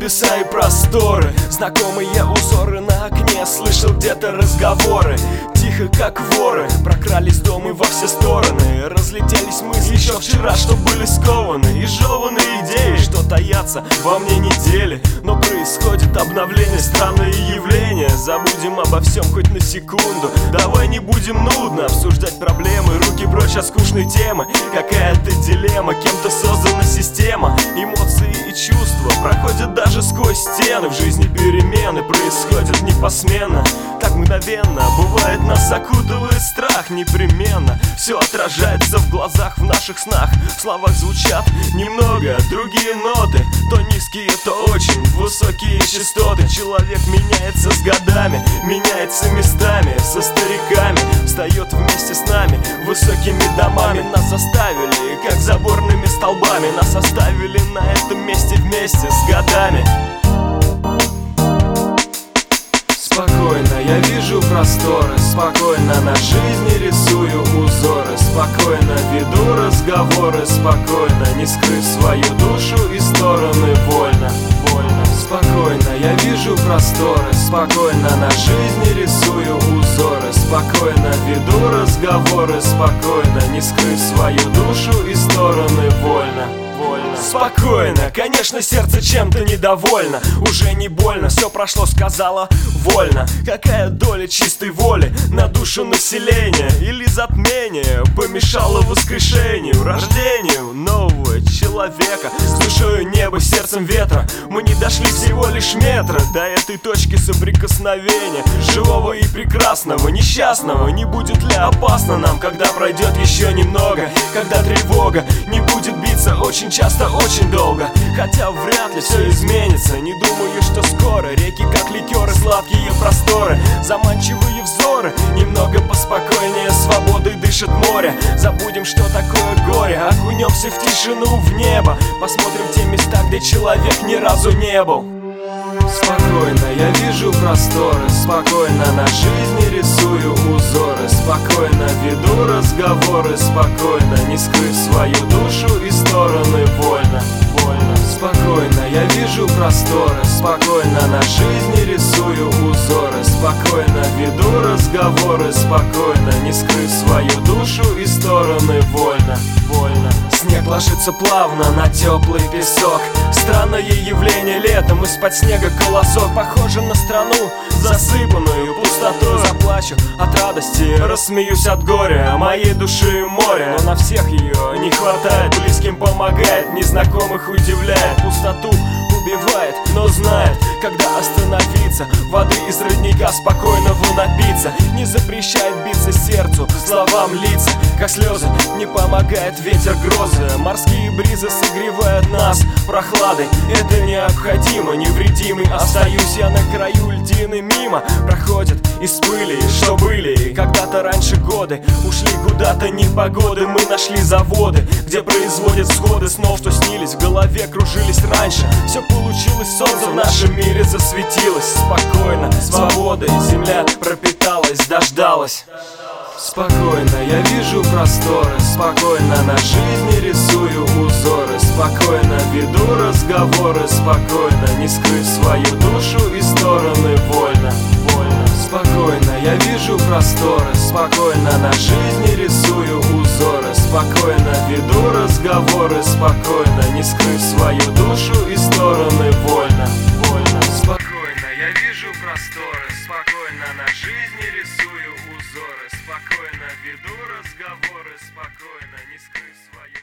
небеса и просторы. Знакомые узоры на окне, слышал где-то разговоры. Тихо, как воры, прокрались в дом и во все стороны. Разлетелись мысли еще вчера, что были скованы. И жеванные идеи, что таятся во мне недели. Но происходит обновление, странное явление. Забудем обо всем хоть на секунду. Давай не будем нудно обсуждать проблемы. Руки прочь от скучной темы. Какая-то дилемма, кем-то создана система. Эмоции и чувства проходят даже сквозь стены. В жизни перемены происходят не посменно, так мгновенно. Бывает, нас окутывает страх непременно. Все отражается в глазах, в наших снах. В словах звучат немного другие ноты. То низкие, то очень высокие частоты. Человек меняется с годами, меняется местами со стариками. Встает вместе с нами высокими домами. Нас заставили, как заборными столбами. Нас оставили на этом месте вместе с годами. Спокойно я вижу просторы, спокойно на жизни рисую узоры. Спокойно веду разговоры, спокойно, не скрыв свою душу и стороны вольно. Спокойно я вижу просторы, спокойно на жизни рисую узоры. Спокойно веду разговоры, спокойно, не скрыв свою душу и стороны вольно. Спокойно, конечно, сердце чем-то недовольно. Уже не больно, все прошло, сказала вольно. Какая доля чистой воли на душу населения? Или затмение помешало воскрешению, рождению нового человека с душою неба, сердцем ветра. Мы не дошли всего лишь метра до этой точки соприкосновения живого и прекрасного, несчастного. Не будет ли опасно нам, когда пройдет еще немного? Когда тревога не будет биться очень часто, очень долго. Хотя вряд ли все изменится. Не думаю, что скоро. Реки как ликеры, сладкие просторы, заманчивые взоры. Немного поспокойнее, свободой дышит море. Забудем, что такое горе, окунемся в тишину, в небо. Посмотрим те места, где человек ни разу не был. Спокойно я вижу просторы, спокойно на жизни рисую узоры. Спокойно веду разговоры, спокойно, не скрыв свою душу и стороны вольно. Спокойно я вижу просторы, спокойно на жизни рисую узоры. Спокойно веду разговоры, спокойно, не скрыв свою душу и стороны вольно. Снег ложится плавно на теплый песок. Странное явление летом, из-под снега колосок. Похоже на страну, засыпанную пустотой. Заплачу от радости, рассмеюсь от горя. Моей души море, но на всех ее не хватает. Близким помогает, незнакомых удивляет. Пустоту убивает, но знает, когда остановиться. Воды из родника спокойно напиться. Не запрещает биться сердцу, словам литься, как слезы не помогает ветер грозы. Морские бризы согревают нас прохладой. Это необходимо, невредимый остаюсь я на краю льдины. Мимо проходят из пыли, что были когда-то раньше годы. Ушли куда-то непогоды, мы нашли заводы, где производят сходы снов, что снились в голове, кружились раньше. Все получилось, солнце в нашем мире засветилось. Спокойно, свободой земля пропиталась, дождалась. Спокойно я вижу просторы, спокойно на жизни рисую узоры. Спокойно веду разговоры, спокойно, не скрыв свою душу и стороны вольно. Спокойно я вижу просторы, спокойно на жизни рисую узоры. Спокойно веду разговоры, спокойно, не скрыв свою душу и стороны вольно. Спокойно я вижу просторы, спокойно на жизни рисую узоры. Спокойно веду разговоры, спокойно, не скрыв свою